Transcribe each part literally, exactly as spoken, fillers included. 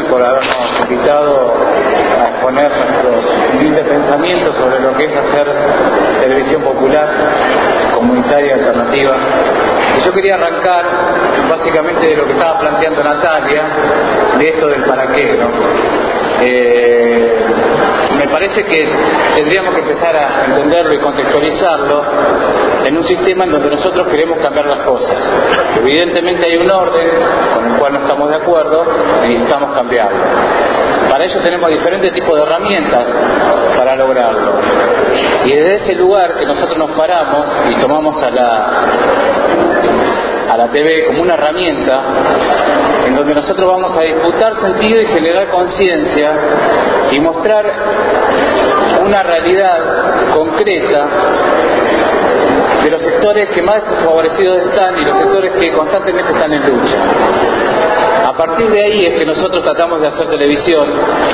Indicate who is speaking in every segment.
Speaker 1: por habernos invitado a exponer nuestros humildes pensamientos sobre lo que es hacer televisión popular, comunitaria, alternativa. Y yo quería arrancar básicamente de lo que estaba planteando Natalia, de esto del para qué, ¿no? Eh, me parece que tendríamos que empezar a entenderlo y contextualizarlo en un sistema en donde nosotros queremos cambiar las cosas. Evidentemente hay un orden con el cual no estamos de acuerdo y necesitamos cambiarlo. Para ello tenemos diferentes tipos de herramientas para lograrlo. Y desde ese lugar que nosotros nos paramos y tomamos a la a la T V como una herramienta en donde nosotros vamos a disputar sentido y generar conciencia y mostrar una realidad concreta de los sectores que más desfavorecidos están y los sectores que constantemente están en lucha. A partir de ahí es que nosotros tratamos de hacer televisión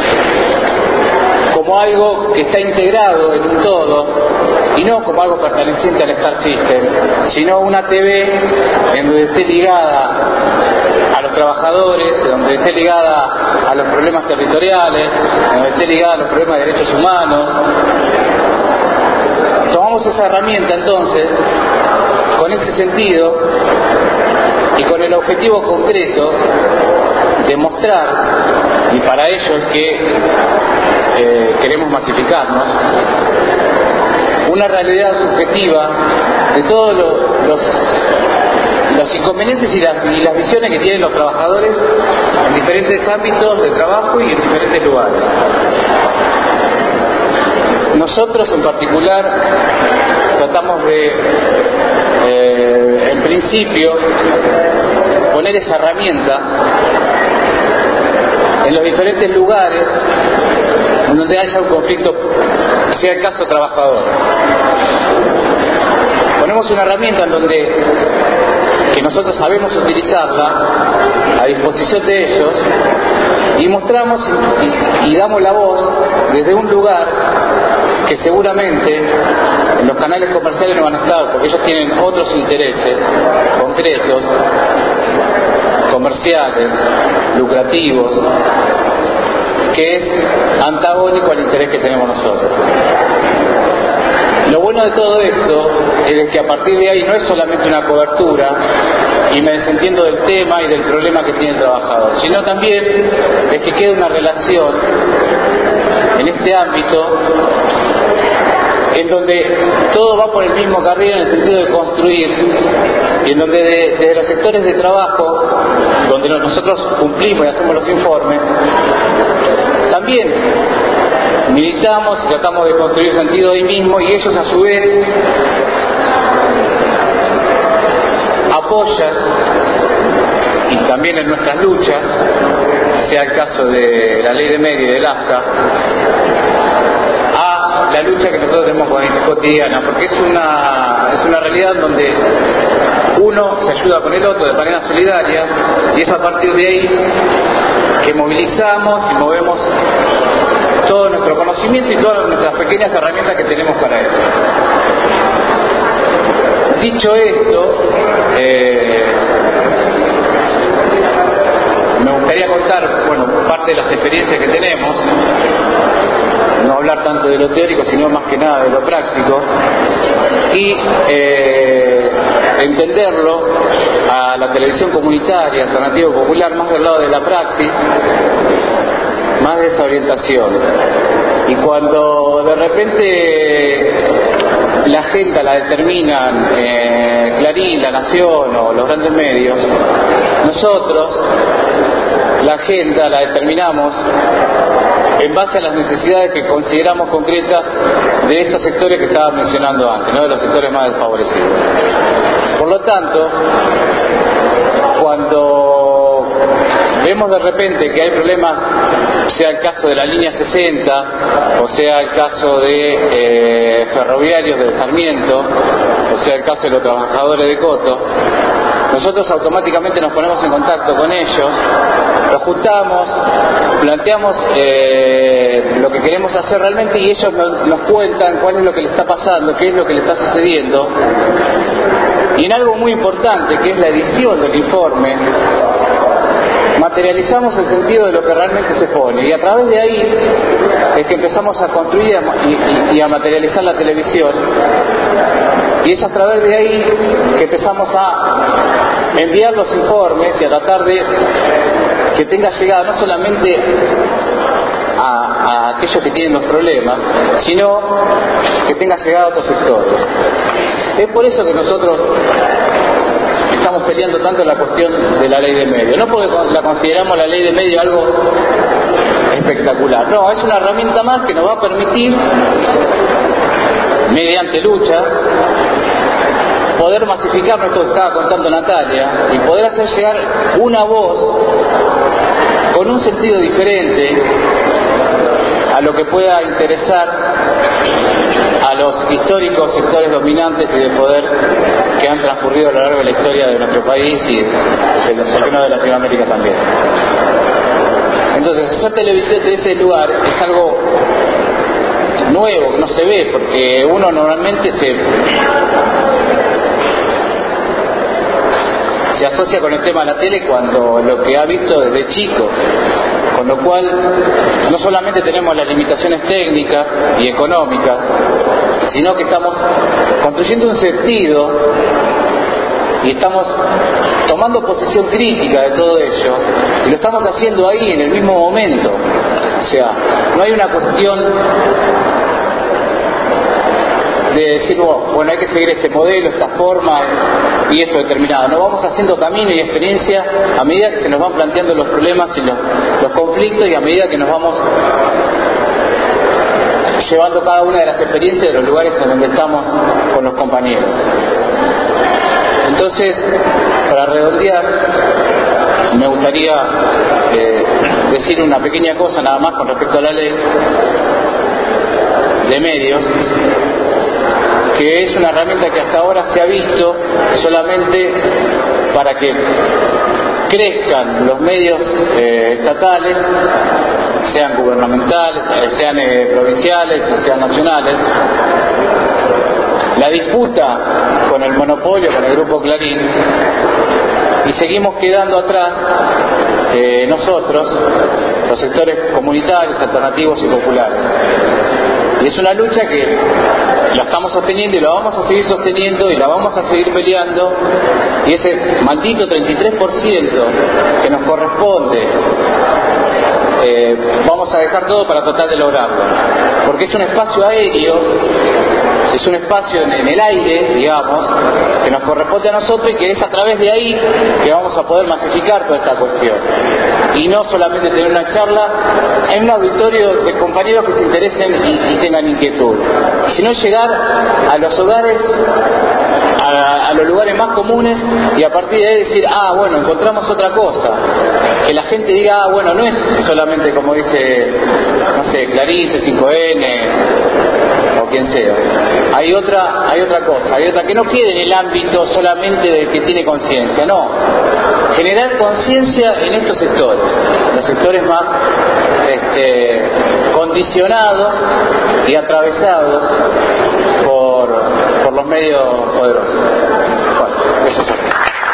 Speaker 1: como algo que está integrado en un todo y no como algo perteneciente al Star System, sino una T V en donde esté ligada a los trabajadores, donde esté ligada a los problemas territoriales, donde esté ligada a los problemas de derechos humanos. Tomamos esa herramienta entonces con ese sentido y con el objetivo concreto de mostrar, y para ello es que eh, queremos masificarnos, una realidad subjetiva de todos los, los, los inconvenientes y las, y las visiones que tienen los trabajadores en diferentes ámbitos de trabajo y en diferentes lugares. Nosotros en particular tratamos de, eh, en principio, poner esa herramienta en los diferentes lugares donde haya un conflicto, sea el caso trabajador. Ponemos una herramienta en donde que nosotros sabemos utilizarla a disposición de ellos y mostramos y, y damos la voz desde un lugar que seguramente en los canales comerciales no van a estar porque ellos tienen otros intereses concretos, comerciales, lucrativos, que es antagónico al interés que tenemos nosotros. Lo bueno de todo esto es que a partir de ahí no es solamente una cobertura y me desentiendo del tema y del problema que tiene el trabajador, sino también es que queda una relación en este ámbito en donde todo va por el mismo carril en el sentido de construir y en donde de, desde los sectores de trabajo donde nosotros cumplimos y hacemos los informes también militamos y tratamos de construir sentido ahí mismo y ellos a su vez apoyan y también en nuestras luchas, sea el caso de la ley de media y del AFCA, a la lucha que nosotros tenemos cotidiana, porque es una, es una realidad donde uno se ayuda con el otro de manera solidaria y es a partir de ahí que movilizamos y movemos todo nuestro conocimiento y todas nuestras pequeñas herramientas que tenemos para eso. Dicho esto, eh, me gustaría contar, bueno, parte de las experiencias que tenemos, no hablar tanto de lo teórico, sino más que nada de lo práctico, y eh, entenderlo a la televisión comunitaria, alternativa popular, más del lado de la praxis, más de esa orientación. Y cuando de repente la agenda la determinan eh, Clarín, La Nación o los grandes medios, nosotros la agenda la determinamos en base a las necesidades que consideramos concretas de estos sectores que estaba mencionando antes, ¿no? De los sectores más desfavorecidos. Por lo tanto, cuando vemos de repente que hay problemas, sea el caso de la línea sesenta o sea el caso de eh, ferroviarios de Sarmiento o sea el caso de los trabajadores de Coto, nosotros automáticamente nos ponemos en contacto con ellos, los juntamos, planteamos eh, lo que queremos hacer realmente y ellos nos, nos cuentan cuál es lo que le está pasando, qué es lo que le está sucediendo. Y en algo muy importante que es la edición del informe, materializamos el sentido de lo que realmente se pone, y a través de ahí es que empezamos a construir y, y, y a materializar la televisión, y es a través de ahí que empezamos a enviar los informes y a tratar de que tenga llegada no solamente a, a aquellos que tienen los problemas, sino que tenga llegada a otros sectores. Es por eso que nosotros estamos peleando tanto la cuestión de la ley de medios, no porque la consideramos la ley de medios algo espectacular, no, es una herramienta más que nos va a permitir, mediante lucha, poder masificar esto que estaba contando Natalia y poder hacer llegar una voz con un sentido diferente a lo que pueda interesar a los históricos sectores dominantes y de poder que han transcurrido a lo largo de la historia de nuestro país y de, ¿por qué no?, de Latinoamérica también. Entonces, hacer televisión de ese lugar es algo nuevo, que no se ve, porque uno normalmente se se asocia con el tema de la tele cuando lo que ha visto desde chico, con lo cual no solamente tenemos las limitaciones técnicas y económicas, sino que estamos construyendo un sentido y estamos tomando posición crítica de todo ello, y lo estamos haciendo ahí en el mismo momento. O sea, no hay una cuestión de decir, bueno, hay que seguir este modelo, esta forma y esto determinado. No, vamos haciendo camino y experiencia a medida que se nos van planteando los problemas y los, los conflictos, y a medida que nos vamos llevando cada una de las experiencias de los lugares en donde estamos con los compañeros. Entonces, para redondear, me gustaría eh, decir una pequeña cosa nada más con respecto a la ley de medios, que es una herramienta que hasta ahora se ha visto solamente para que crezcan los medios eh, estatales, sean gubernamentales, sean eh, provinciales, sean nacionales. La disputa con el monopolio, con el grupo Clarín, y seguimos quedando atrás eh, nosotros, los sectores comunitarios, alternativos y populares. Y es una lucha que la estamos sosteniendo y la vamos a seguir sosteniendo y la vamos a seguir peleando, y ese maldito treinta y tres por ciento que nos corresponde, eh, vamos a dejar todo para tratar de lograrlo, porque es un espacio aéreo, es un espacio en, en el aire, digamos, que nos corresponde a nosotros, y que es a través de ahí que vamos a poder masificar toda esta cuestión, y no solamente tener una charla en un auditorio de compañeros que se interesen y, y tengan inquietud, sino llegar a los hogares, a, a los lugares más comunes, y a partir de ahí decir, ah, bueno, encontramos otra cosa, que la gente diga, ah, bueno, no es solamente como dice, no sé, Clarín, C cinco N o quien sea, hay otra, hay otra cosa, hay otra que no quede en el ámbito solamente del que tiene conciencia, no, generar conciencia en estos sectores, los sectores más este, condicionados y atravesados por, por los medios poderosos. Bueno, eso es.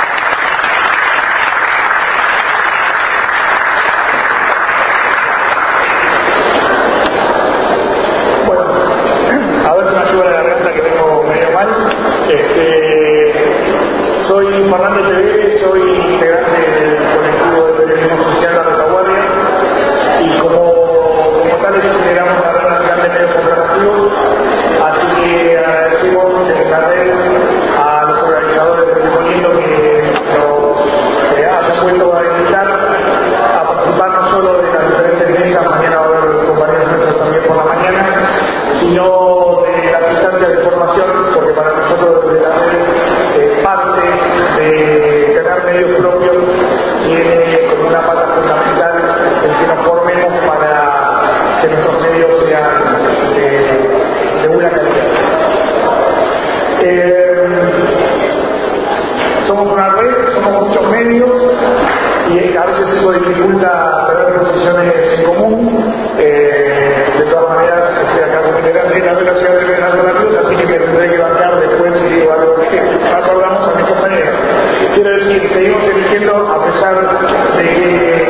Speaker 2: Soy Fernández T V, soy integrante del colectivo de periodismo social La Retaguardia, y como, como tales integramos la Red Nacional de Medios Alternativos, así que agradecemos en la red a los organizadores del movimiento que nos eh, hayan vuelto a invitar a participar no solo de las diferentes mesas, mañana va a haber compañeros nuestros también por la mañana, sino de las instancias de formación, porque para nosotros desde la red eh, parte de tener medios propios tiene como una pata fundamental el que nos formemos para que nuestros medios sean de, de buena calidad. Eh, somos una red, somos muchos medios, y a veces eso dificulta tener posiciones en común. Eh, de todas maneras, estoy acá como integrante de la Red Nacional de Medios Alternativos, así que me tendré que bancar después si digo algo que acordamos a mis compañeros. Quiero decir, seguimos eligiendo, a pesar de que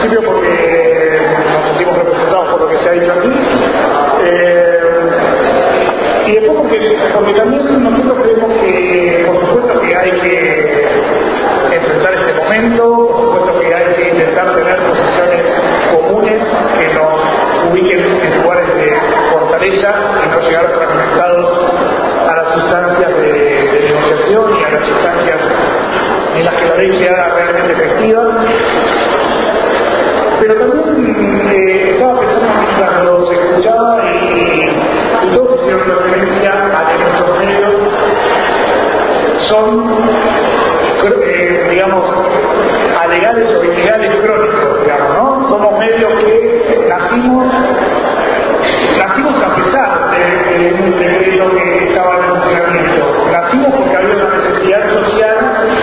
Speaker 2: principio porque nos sentimos representados por lo que se ha dicho aquí, eh, y después porque, porque también nosotros creemos que, por supuesto que hay que enfrentar este momento, por supuesto que hay que intentar tener posiciones comunes que nos ubiquen en lugares de fortaleza y no llegar fragmentados a las instancias de, de negociación y a las instancias en las que la ley sea realmente efectiva. Pero también eh, estaba pensando mientras los escuchaba y, y todos hicieron referencia a que nuestros medios son, eh, digamos, alegales o ilegales crónicos, digamos, ¿no? Somos medios que nacimos, nacimos a pesar de, de un decreto que estaba en funcionamiento. Nacimos porque había una necesidad social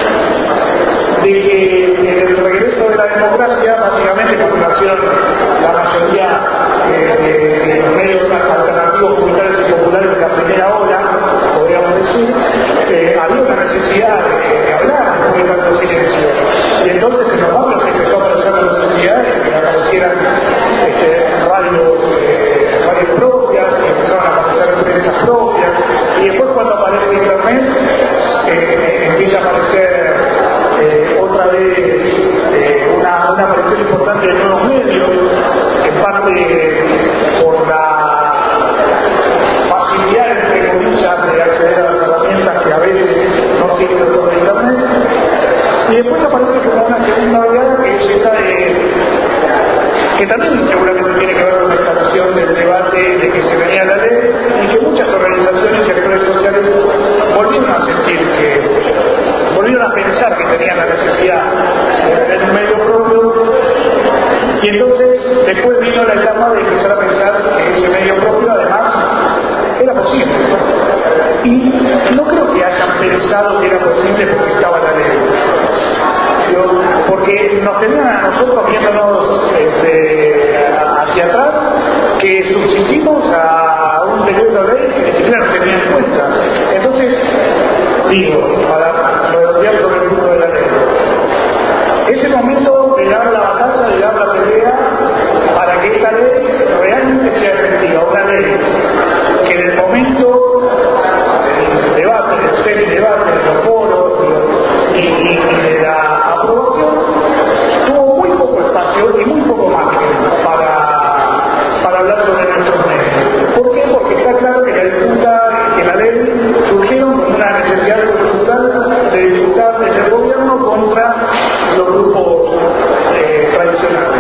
Speaker 2: de que en el regreso de la democracia, básicamente cuando nacieron la mayoría eh, de, de los medios alternativos, comunitarios y populares de la primera ola, podríamos decir, eh, había una necesidad de, de hablar, no de tanto silencio. Y entonces en los barrios se empezó a aparecer la necesidad de que aparecieran este, radios, eh, radios propias, y empezaron a aparecer prensas propias, y después cuando aparece internet, eh, empieza a aparecer eh, otra vez eh, una, una aparición importante de nuevos medios, en parte por la facilidad, entre comillas, de acceder a las herramientas que a veces no sirven por internet. Y después aparece como una segunda oleada que es esa de, que también seguramente tiene que ver con la instalación del debate de que se venía la ley y que muchas organizaciones y actores sociales volvieron a sentir que, volvieron a pensar que tenían la necesidad de tener un medio propio, y entonces después vino la etapa de empezar a pensar que ese medio propio además era posible. Y no creo que hayan pensado que era posible porque estaba la ley. Yo, porque nos tenían a nosotros viéndonos este, hacia atrás que subsistimos a un decreto de ley que ni siquiera nos tenían en cuenta. Entonces, digo, para redondear sobre el punto de la ley, ese momento de dar la batalla, de dar la pelea para que esta ley realmente sea efectiva, una ley que en el momento del debate, del semi-debate, de los foros y, y, y de la aprobación, tuvo muy poco espacio y muy poco margen para, para hablar sobre nuestros medios. ¿Por qué? Porque está claro que la disputa, que la ley surgieron con una necesidad cultural de disputar desde el gobierno contra los grupos eh, tradicionales.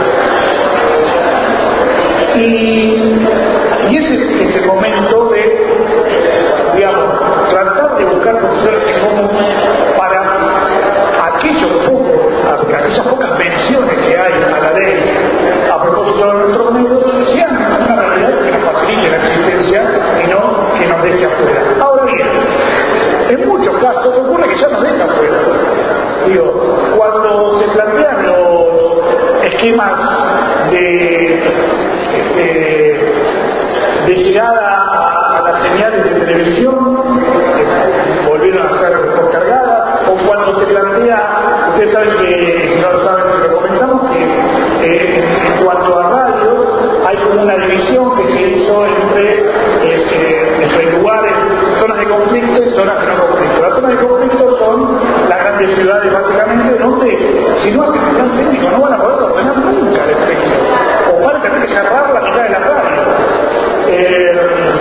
Speaker 2: Y, y ese es el momento de, digamos, tratar de buscar posiciones en común para aquellos pocos, aquellas pocas menciones que hay a la ley a propósito de nuestros medios sean una realidad que nos facilite la existencia y no que nos deje afuera. Ahora bien, en muchos casos ocurre que ya nos deja afuera. Digo, cuando se plantean los esquemas de, de, de llegada a, a las señales de televisión, que volvieron a ser postergadas, o cuando se plantea, ustedes saben que, si no lo saben, se lo comentamos, que eh, en, en cuanto a radios, hay como una división que se hizo entre, eh, entre lugares, zonas de conflicto y zonas de no conflicto. Las zonas de conflicto son las grandes ciudades, básicamente, donde si no hacen un plan técnico no van a poder ordenar nunca el efecto, o van a tener que cerrar la mitad de la radio. Eh,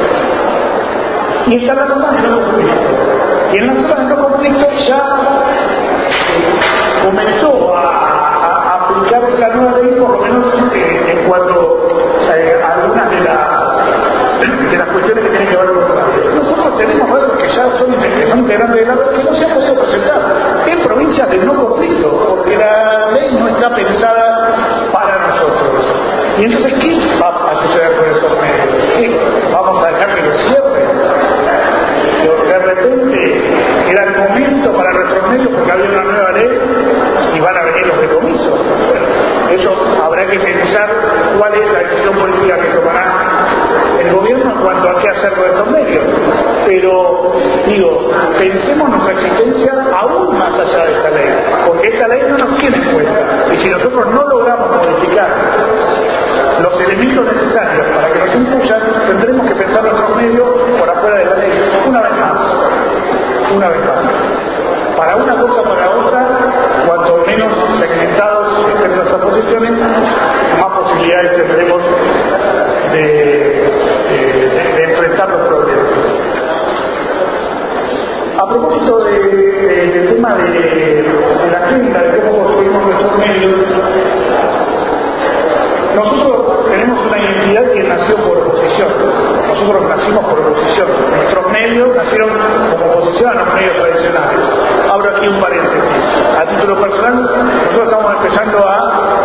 Speaker 2: y están las zonas de no conflicto. Y en las zonas de no conflicto ya comenzó a, a, a aplicarse la nueva ley, por lo menos eh, en cuanto eh, a algunas de, la, de las cuestiones que tienen que ver con la radio. Nosotros tenemos radios que ya son, que son integrantes de la red que no se han podido presentar en provincias de no conflicto, porque la ley no está pensada para nosotros. Y entonces, ¿qué va a suceder con estos medios? ¿Qué? ¿Vamos a dejar que los cierren? De repente era el momento para nuestros medios porque había una nueva ley y van a venir los decomisos. Bueno, eso habrá que pensar cuál es la decisión política que tomará el gobierno en cuanto a qué hacer con estos medios. Pero, digo, pensemos nuestra existencia aún más allá de esta ley, porque esta ley no nos tiene en cuenta. Y si nosotros no logramos modificar generar los elementos necesarios para que nos impulsan, tendremos que pensar nuestros medios por afuera de la ley, una vez más, una vez más. Para una cosa o para otra, cuanto menos segmentados estén nuestras posiciones, más posibilidades tendremos de, de, de enfrentar los problemas. A propósito de, de, del tema de, de la agenda, de cómo construimos nuestros medios, nosotros tenemos una identidad que nació por oposición. Nosotros nacimos por oposición. Nuestros medios nacieron como oposición a los medios tradicionales. Abro aquí un paréntesis. A título personal, nosotros estamos empezando a,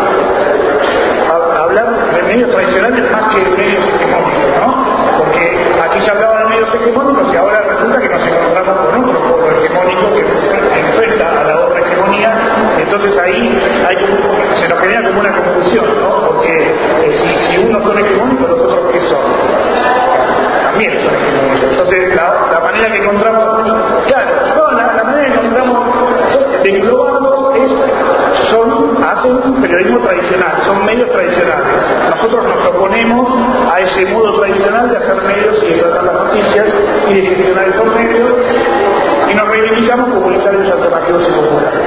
Speaker 2: a hablar de medios tradicionales más que de medios hegemónicos, ¿no? Porque aquí se hablaba de medios hegemónicos y ahora resulta que nos encontramos con otro polo hegemónico que enfrenta a la otra hegemonía. Entonces ahí hay, se nos genera como una confusión, ¿no? Porque eh, si, si unos son hegemónicos, los otros ¿qué son? También son hegemónicos. Entonces la, la manera que encontramos, claro, no, la, la manera que encontramos de englobarlo es, son, hacen un periodismo tradicional, son medios tradicionales. Nosotros nos oponemos a ese modo tradicional de hacer medios y de tratar las noticias y de gestionar esos medios, y nos reivindicamos comunitarios alternativos y populares.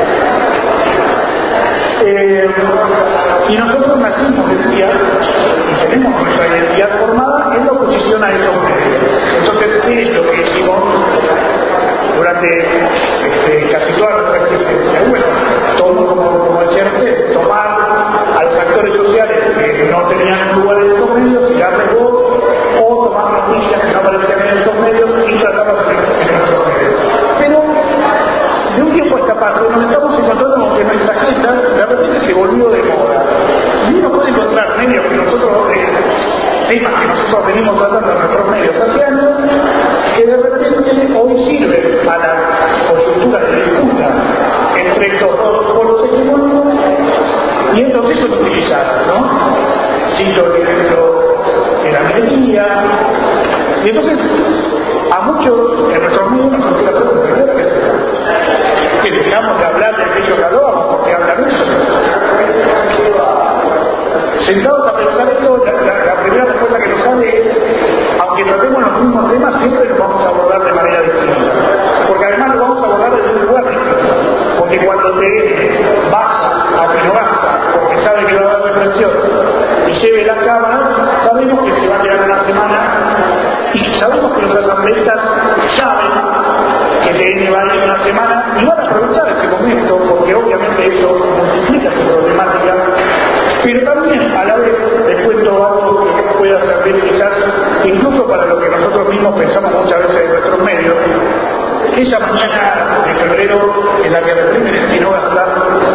Speaker 2: Eh, y nosotros nacimos, decía, y tenemos nuestra identidad formada en la oposición a esos medios. Entonces, ¿qué es lo que hicimos durante este, casi toda nuestra existencia? Bueno, todo, como, como decía usted, tomar a los actores sociales que no tenían lugar en esos medios y darles voz, o tomar noticias que no aparecían en esos medios y tratarlas en, en nuestros medios. Pero de un tiempo a esta parte nos estamos encontrando con que nuestra agenda de repente se volvió de moda. Y uno puede encontrar medios que nosotros, eh, temas que nosotros venimos tratando en nuestros medios hace años, que de repente hoy sirven a la coyuntura de disputa entre estos dos polos hegemónicos y entonces son utilizadas, ¿no? Cito el ejemplo de la minería. Y entonces a muchos en nuestros medios nos surge la pregunta, que dejamos de hablar de aquello que hablábamos, porque hablan eso. Sentados a pensar esto, la, la, la primera respuesta que nos sale es, aunque tratemos los mismos temas, siempre los vamos a abordar de manera distinta. Porque además lo vamos a abordar desde un lugar distinto. Porque cuando te vas a Pinogasta, porque sabe que va a haber represión, y lleve la cámara, sabemos que se va a quedar una semana, y sabemos que los asambleístas saben que T N va a ir una semana y van a aprovechar ese momento, porque obviamente eso multiplica su problemática, pero también a la vez les cuento algo que pueda servir quizás incluso para lo que nosotros mismos pensamos muchas veces en nuestros medios. Esa mañana de febrero en la que reprimen el Pinogasta,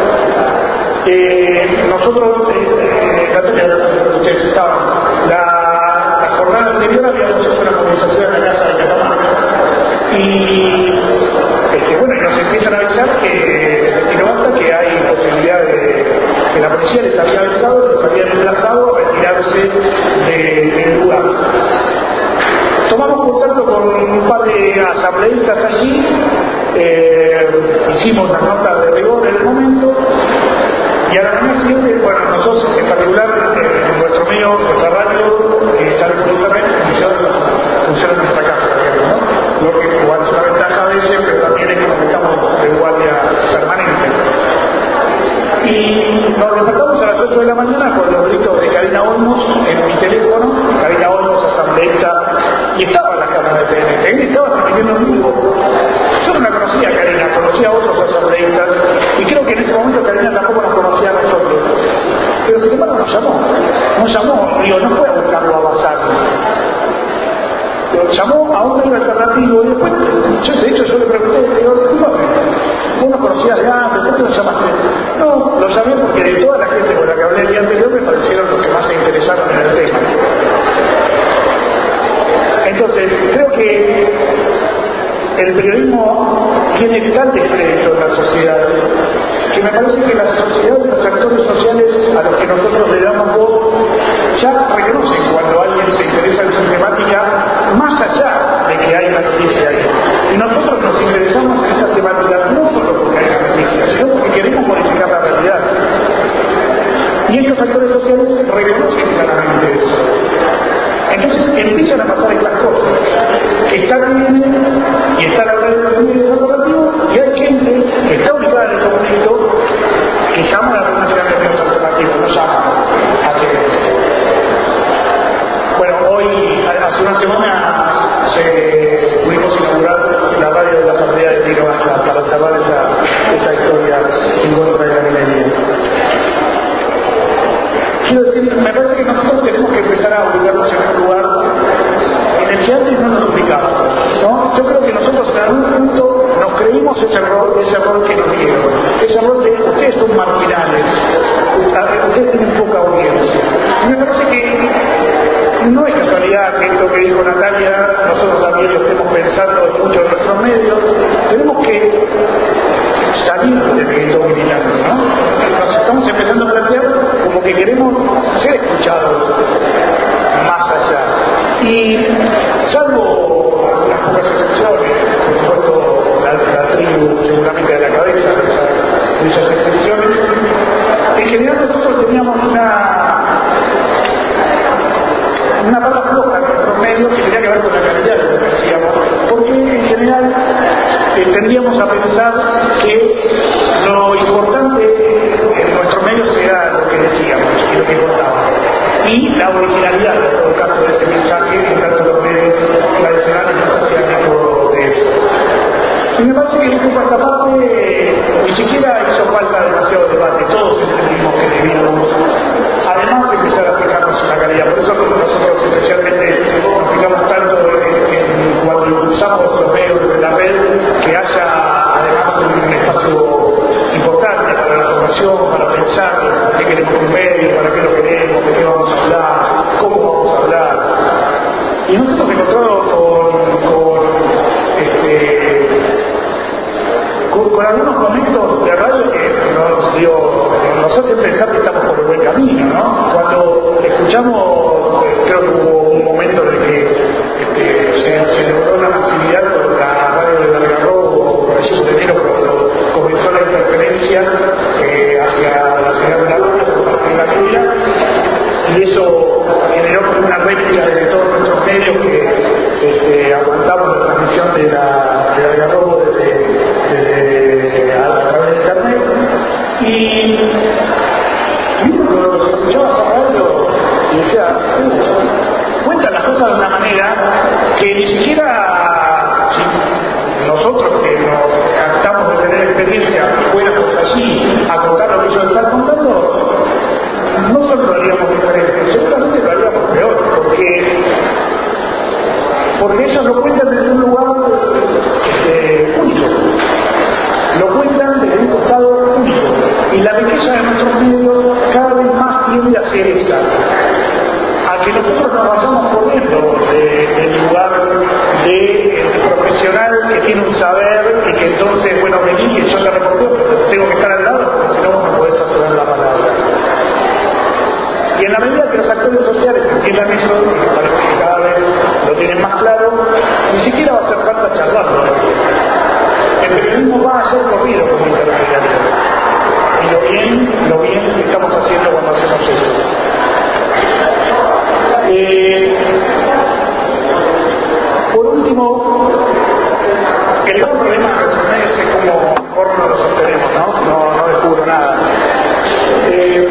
Speaker 2: eh, nosotros, eh, eh, ustedes estaban, la, la jornada anterior habíamos hecho una movilización en la casa de Catamarca. Y este, bueno, nos empiezan a avisar que en Pinogasta que hay posibilidad de que la policía les había avisado, les había emplazado a retirarse de, del lugar. Tomamos contacto con un par de asambleístas allí, eh, hicimos la nota de rigor en el momento, y a la mañana siguiente, bueno, nosotros en particular, en nuestro medio, nuestra radio, eh, sale por internet, funciona, funciona en nuestra casa, ¿no? Lo que igual es una ventaja de ese, pero también es como que estamos de guardia permanente. Y nos despertamos a las ocho de la mañana con los gritos de Karina Olmos en mi teléfono. Karina Olmos, asambleísta, y estaba en la cámara de T N T, estaba transmitiendo en vivo. Yo no la conocía a Karina, conocía a otros asambleístas, y creo que en ese momento Karina tampoco nos conocía a nosotros. Pero sin embargo nos llamó, nos llamó, digo, no fue a buscarlo a Basarno. Lo llamó a un medio alternativo y después, yo de hecho yo le pregunté, digo, discúlpame, vos no conocías de antes, ¿por qué lo llamaste? No, lo llamé porque de toda la gente con la que hablé el día anterior me parecieron los que más se interesaron en el tema. Entonces, creo que el periodismo tiene tal descrédito en la sociedad que me parece que la sociedad y los actores sociales a los que nosotros le damos voz ya reconocen cuando alguien se interesa en su temática más allá de que hay una noticia ahí. Y nosotros nos interesamos en esa temática no solo porque hay una noticia, sino porque queremos modificar la realidad. Y estos actores redes sociales reconocen claramente eso. Entonces empiezan a pasar estas cosas, que está bien y está la red de los medios alternativos, y hay gente que está ubicada en el conflicto que llama a la red nacional de medios alternativos, no llama a hacer esto. Bueno, hoy, hace una semana, se, pudimos inaugurar la radio de la Asamblea de Pica Baja para salvar esa, esa historia en contra de la minería. Quiero decir, me parece que nosotros tenemos que empezar a ubicarnos en un lugar en el que antes no nos ubicábamos, ¿no? Yo creo que nosotros en algún punto nos creímos ese error, ese error que nos dieron, ese error de ustedes son marginales, ustedes tienen poca audiencia. Y me parece que no es casualidad que esto que dijo Natalia, nosotros también lo estemos pensando en muchos de nuestros medios. Tenemos que salir del grito militante, ¿no? Nos estamos empezando a plantear como que queremos ser escuchados más allá. Y salvo algunas pocas excepciones, por supuesto la, la tribu seguramente de la cabeza de esas excepciones, en general nosotros teníamos una una pata floja en nuestros medios que tenía que ver con la calidad de lo que hacíamos, porque en general eh, tendríamos a pensar que lo importante en nuestros medios era lo que decíamos y lo que contábamos, y la originalidad en todo caso de ese mensaje en tanto los medios tradicionales no se hacían eco de eso. Y me parece que en esta parte ni siquiera hizo falta demasiado debate, todos entendimos que debíamos además empezar a fijarnos en la calidad. Por eso nosotros especialmente nos fijamos tanto en, en cuando usamos los medios de la red, que haya además un espacio importante para la formación, para pensar qué queremos un medio, para qué lo queremos, de qué vamos a hablar, cómo vamos a hablar. Y nosotros hemos encontrado con, con, este, con, con algunos momentos de radio que nos, dio, nos hacen pensar que estamos por el buen camino, ¿no? Cuando escuchamos, creo que hubo un momento en el que este, se, se logró una masividad con la radio de Algarrobo, por allí de enero, cuando comenzó la interferencia eh, hacia la ciudad de la radio por parte de la media, y eso generó como una réplica de todos nuestros medios que este, aguantamos la transmisión de la de Algarrobo desde, desde a través de internet. Y uno los escuchaba a radio y decía, uh, cuentan las cosas de una manera que ni siquiera si nosotros que nos captamos de tener experiencia fuéramos allí a contar lo que ellos están contando, no solo lo haríamos diferente, seguramente lo haríamos peor, porque porque ellos lo cuentan desde un lugar eh, único, lo cuentan desde un costado único, y la riqueza de nuestros medios cada vez más tiende a ser esa, a que nosotros nos vayamos corriendo del lugar de, de profesional que tiene un saber y que entonces, bueno, vení y yo te reporteo, pero tengo que estar al lado porque si no no podés hacer la palabra. Y en la medida que los actores sociales entiendan eso, y me parece que cada vez lo tienen más claro, ni siquiera va a hacer falta charlarlo. El periodismo va a ser corrido como intermediario. Y lo bien, lo bien que estamos haciendo cuando hacemos eso. Eh, por último, el gran problema de nuestros medios es cómo mejor no lo sostenemos, ¿no? No, no descubro nada. Eh,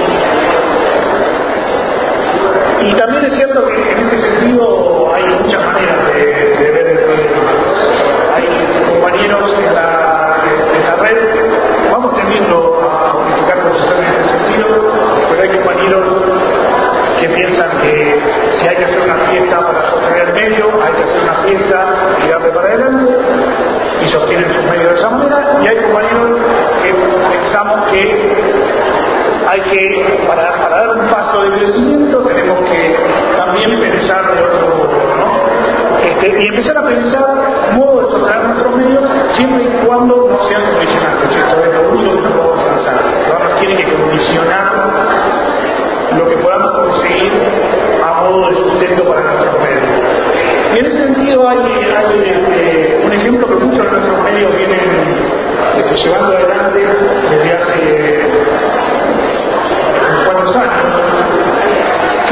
Speaker 2: y también es cierto que en este sentido hay muchas maneras de, de ver el problema. Hay compañeros en la, en la red, vamos tendiendo a modificar posiciones en ese sentido, pero hay compañeros que piensan que si hay que hacer una fiesta para sostener el medio, hay que hacer una fiesta y darle para adelante, y sostienen sus medios de esa manera, y hay compañeros que pensamos que hay que, para, para dar un paso de crecimiento, tenemos que también pensar de otro modo, ¿no? Este, y empezar a pensar modo de sostener nuestros medios siempre y cuando no sean condicionantes. Esto es lo único que no podemos pensar. No nos tiene que condicionar lo que podamos conseguir a modo de sustento para nuestros medios. Y en ese sentido hay, hay este, un ejemplo que muchos de nuestros medios vienen este, llevando adelante desde hace unos cuantos años,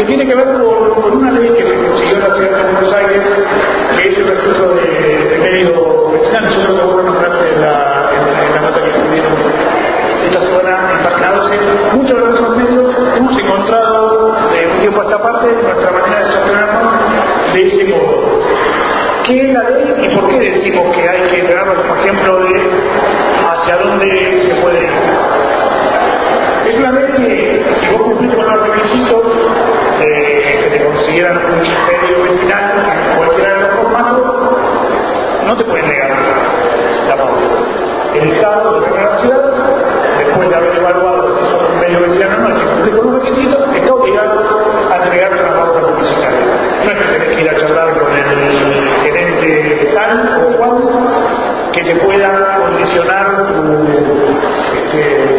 Speaker 2: tiene que ver con, con una ley que se consiguió en la ciudad de Buenos Aires, que es el registro de, de medio vecinal. Yo creo que vos nombraste en la, en, en la nota que tuvieron esta semana en Página doce. Muchos de nuestros medios hemos encontrado de un tiempo a esta parte nuestra manera de sostenernos de ese modo. ¿Qué es la ley y por qué decimos que hay que entregarlo como ejemplo de hacia dónde se puede ir? Es una ley que, si vos cumplís con los requisitos eh, que te consideran un medio vecinal en cualquiera de los formatos, no te pueden negar la pauta. El Estado de la ciudad, después de haber evaluado si sos un medio vecinal o no, si cumplís con los requisitos, está obligado a entregarte una pauta publicitaria. No es que tenés que ir a charlar con el gerente tal o cual que te pueda condicionar tu, este,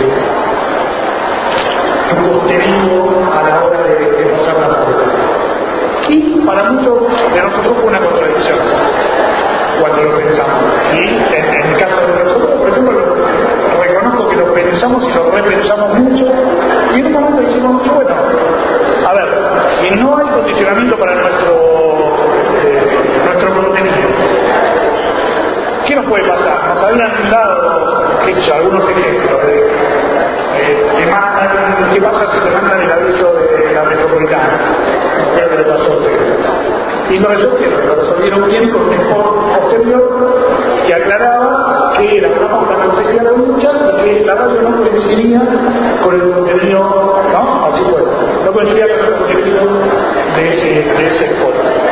Speaker 2: tu contenido a la hora de, de pasar la pauta. Y para muchos de nosotros fue una contradicción cuando lo pensamos. Y en, en el caso de nosotros, por ejemplo, lo, reconozco que lo pensamos y lo repensamos mucho. Y en un momento dijimos, bueno, a ver, si no hay condicionamiento para nuestro, eh, nuestro contenido, ¿qué nos puede pasar? Nos habían dado, qué sé yo, algunos ejemplos de eh, que mandan, qué pasa si se mandan el aviso de la metropolitana, creo que le pasó. Y lo resolvieron, lo resolvieron bien con un informe posterior que aclaraba que la pauta no seguía la lucha y que la radio no coincidía con el contenido, ¿no? Así fue, no coincidía con el contenido de ese, de ese spot.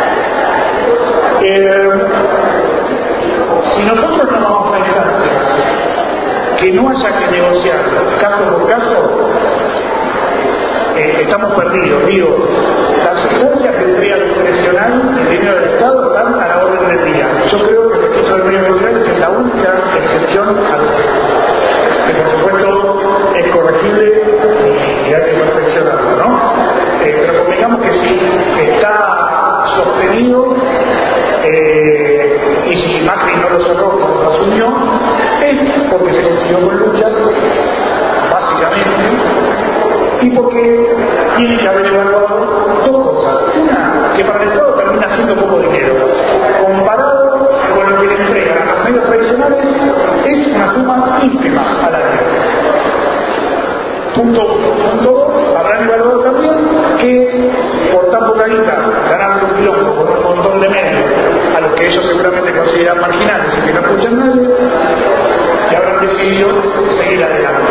Speaker 2: Eh, si nosotros no vamos a instancias que no haya que negociar caso por caso, eh, estamos perdidos. Digo, las instancias que tendría discrecional el dinero del Estado están a la orden del día. Yo creo que el registro del medio vecinal es la única excepción al que por supuesto es corregible y hay que perfeccionarlo, ¿no? Eh, pero convengamos que si está sostenido eh, y si Macri no lo cerró como lo asumió, es porque se consiguió con lucha, básicamente, y porque tiene que haber evaluado dos cosas. Una, que para el Estado termina siendo poco dinero. Comparado con lo que le entregan a los medios tradicionales, es una suma ínfima al año. Punto uno. Punto dos, habrán evaluado también que por tan poca guita ganarse un quilombo con un montón de medios a los que ellos seguramente consideran marginales y que no escuchan nadie, y habrán decidido seguir adelante.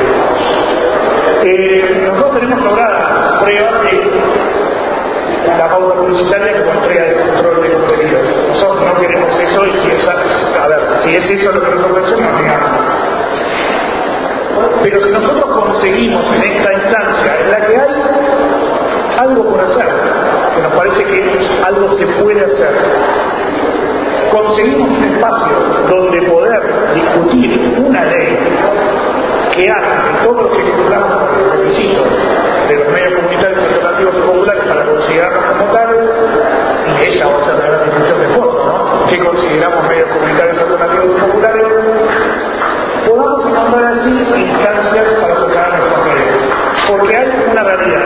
Speaker 2: Eh, nosotros tenemos lograda prueba de la pauta publicitaria como entrega de control de contenidos. Nosotros no queremos eso y si es, a ver, si es eso lo que nosotros hacemos, digamos. Pero si nosotros conseguimos en esta instancia en la que hay algo por hacer, que nos parece que algo se puede hacer, conseguimos un espacio donde poder discutir una ley que haga que todos los que cumplamos los requisitos de los medios comunitarios, alternativos y populares para considerarnos como tales, y ella va a ser la gran discusión de fondo, ¿no? ¿Qué consideramos medios comunitarios, alternativos y populares? Podamos encontrar así instancias para tocar a nuestros medios. Porque hay una realidad.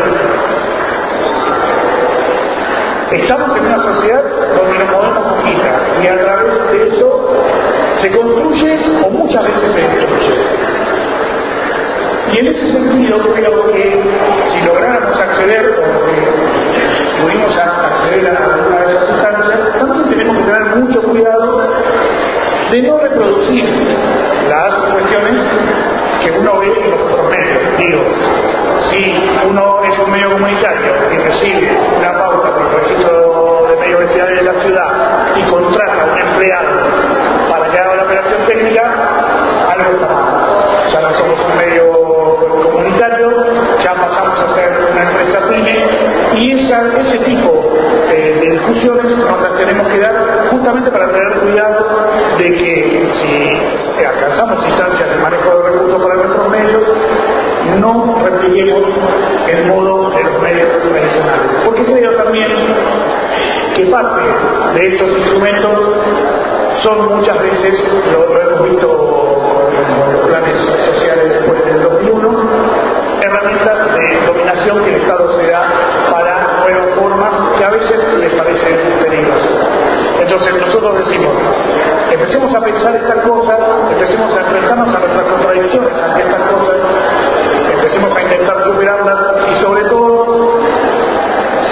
Speaker 2: Estamos en una sociedad donde nos movemos poquita y a través de eso se construye o muchas veces se destruye. Y en ese sentido creo que si lográramos acceder o pudimos acceder a alguna de esas instancias, también tenemos que tener mucho cuidado de no reproducir las cuestiones que uno ve en los otros medios. Digo, si uno es un medio comunitario y recibe una pauta por el registro de medio vecinal de la ciudad y contrata a un empleado para que haga la operación técnica, algo está mal. Ya no somos un medio comunitario, ya pasamos a ser una empresa pyme, y esa, ese tipo de, de discusiones nos las tenemos que dar justamente para tener cuidado de que si alcanzamos instancias de manejo de recursos para nuestros medios, no repliquemos el modo de los medios tradicionales. Porque creo también que parte de estos instrumentos son muchas veces, lo, lo hemos visto con los planes sociales después del dos mil uno, herramientas de dominación que el Estado se da para nuevos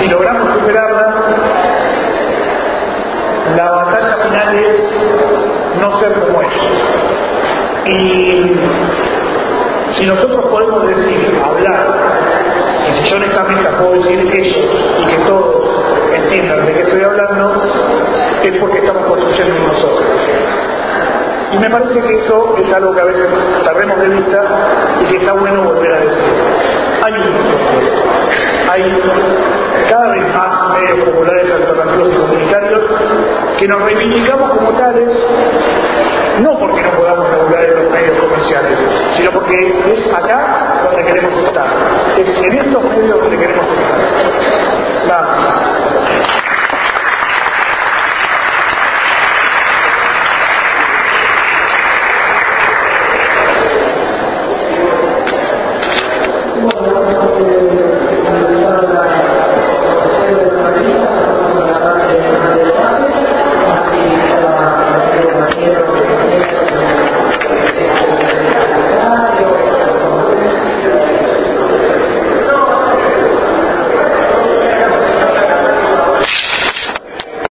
Speaker 2: si logramos superarla, la batalla final es no ser como ellos. Y si nosotros podemos decir, hablar, y si yo en esta mesa puedo decir ellos y que todos entiendan de qué estoy hablando, es porque estamos construyendo en nosotros. Y me parece que eso es algo que a veces perdemos de vista y que está bueno volver a decir. Hay un hay cada vez más medios populares, alternativos y comunitarios que nos reivindicamos como tales, no porque no podamos regular en los medios comerciales, sino porque es acá